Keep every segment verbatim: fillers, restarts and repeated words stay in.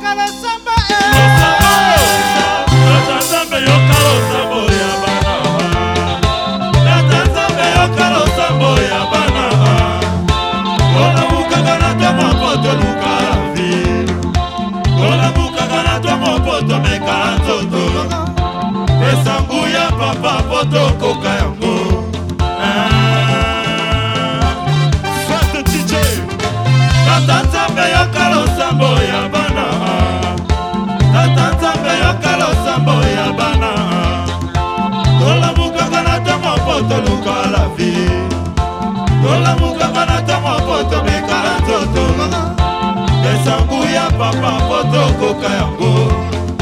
Papa poto koka yango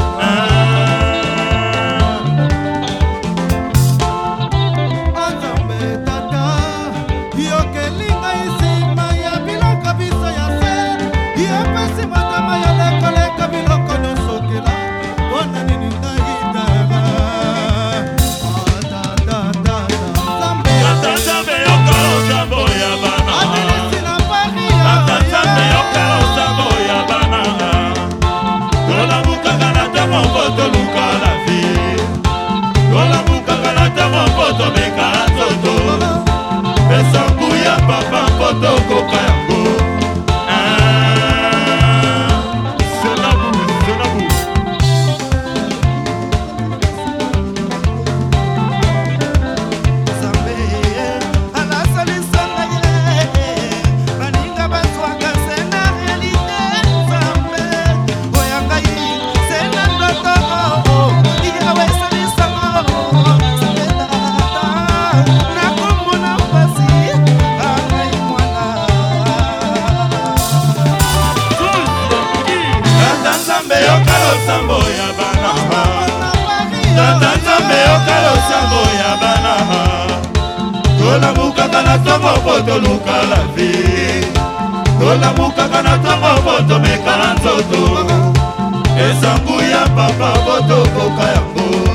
Anzambe tata yokelinga isima ya biloko biso ya se yepesi matama ya lekoleka biloko nosokela mpona nini ngayitara Nzambe yokala osambo ya bana Nzambe yokala osambo ya bana Tola mukaka na tamo poto luka la vie Tola mukaka na tamo poto meka toto Pesa mbuya papa poto koka yango Senabu, senabu Sambo ya bana Tata Nzambe yokala osambo ya bana Tola mukaka na tomo poto luka la vie Tola mukaka na tomo poto meka nzoto Esangu ya papa poto koka yango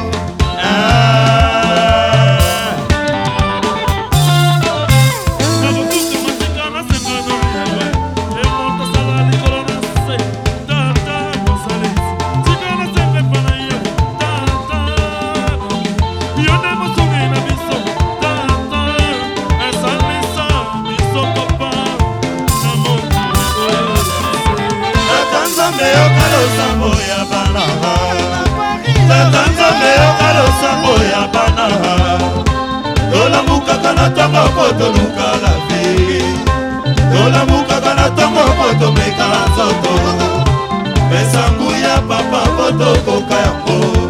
Nzambe yokala osambo ya bana Tata Nzambe yokala osambo ya bana Tola mukaka na tongo poto luka la vie Tola mukaka na tongo poto meka nzoto Pesangu ya papa poto koka yango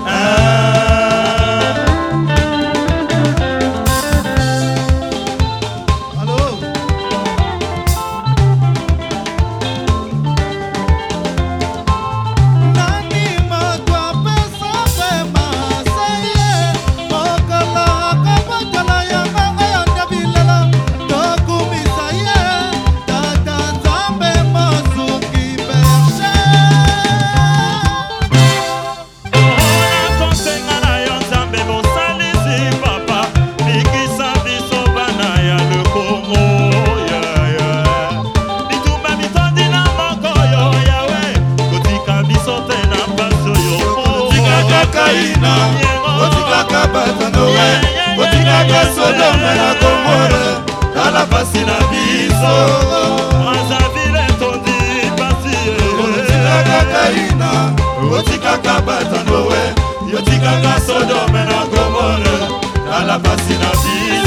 Otikaka batanowe Otikaka Sodome na Gomora Tala pasi na biso Mazavile tondi pasi Otikaka Kaina Otikaka batanowe Otikaka Sodome na Gomora Tala pasi na biso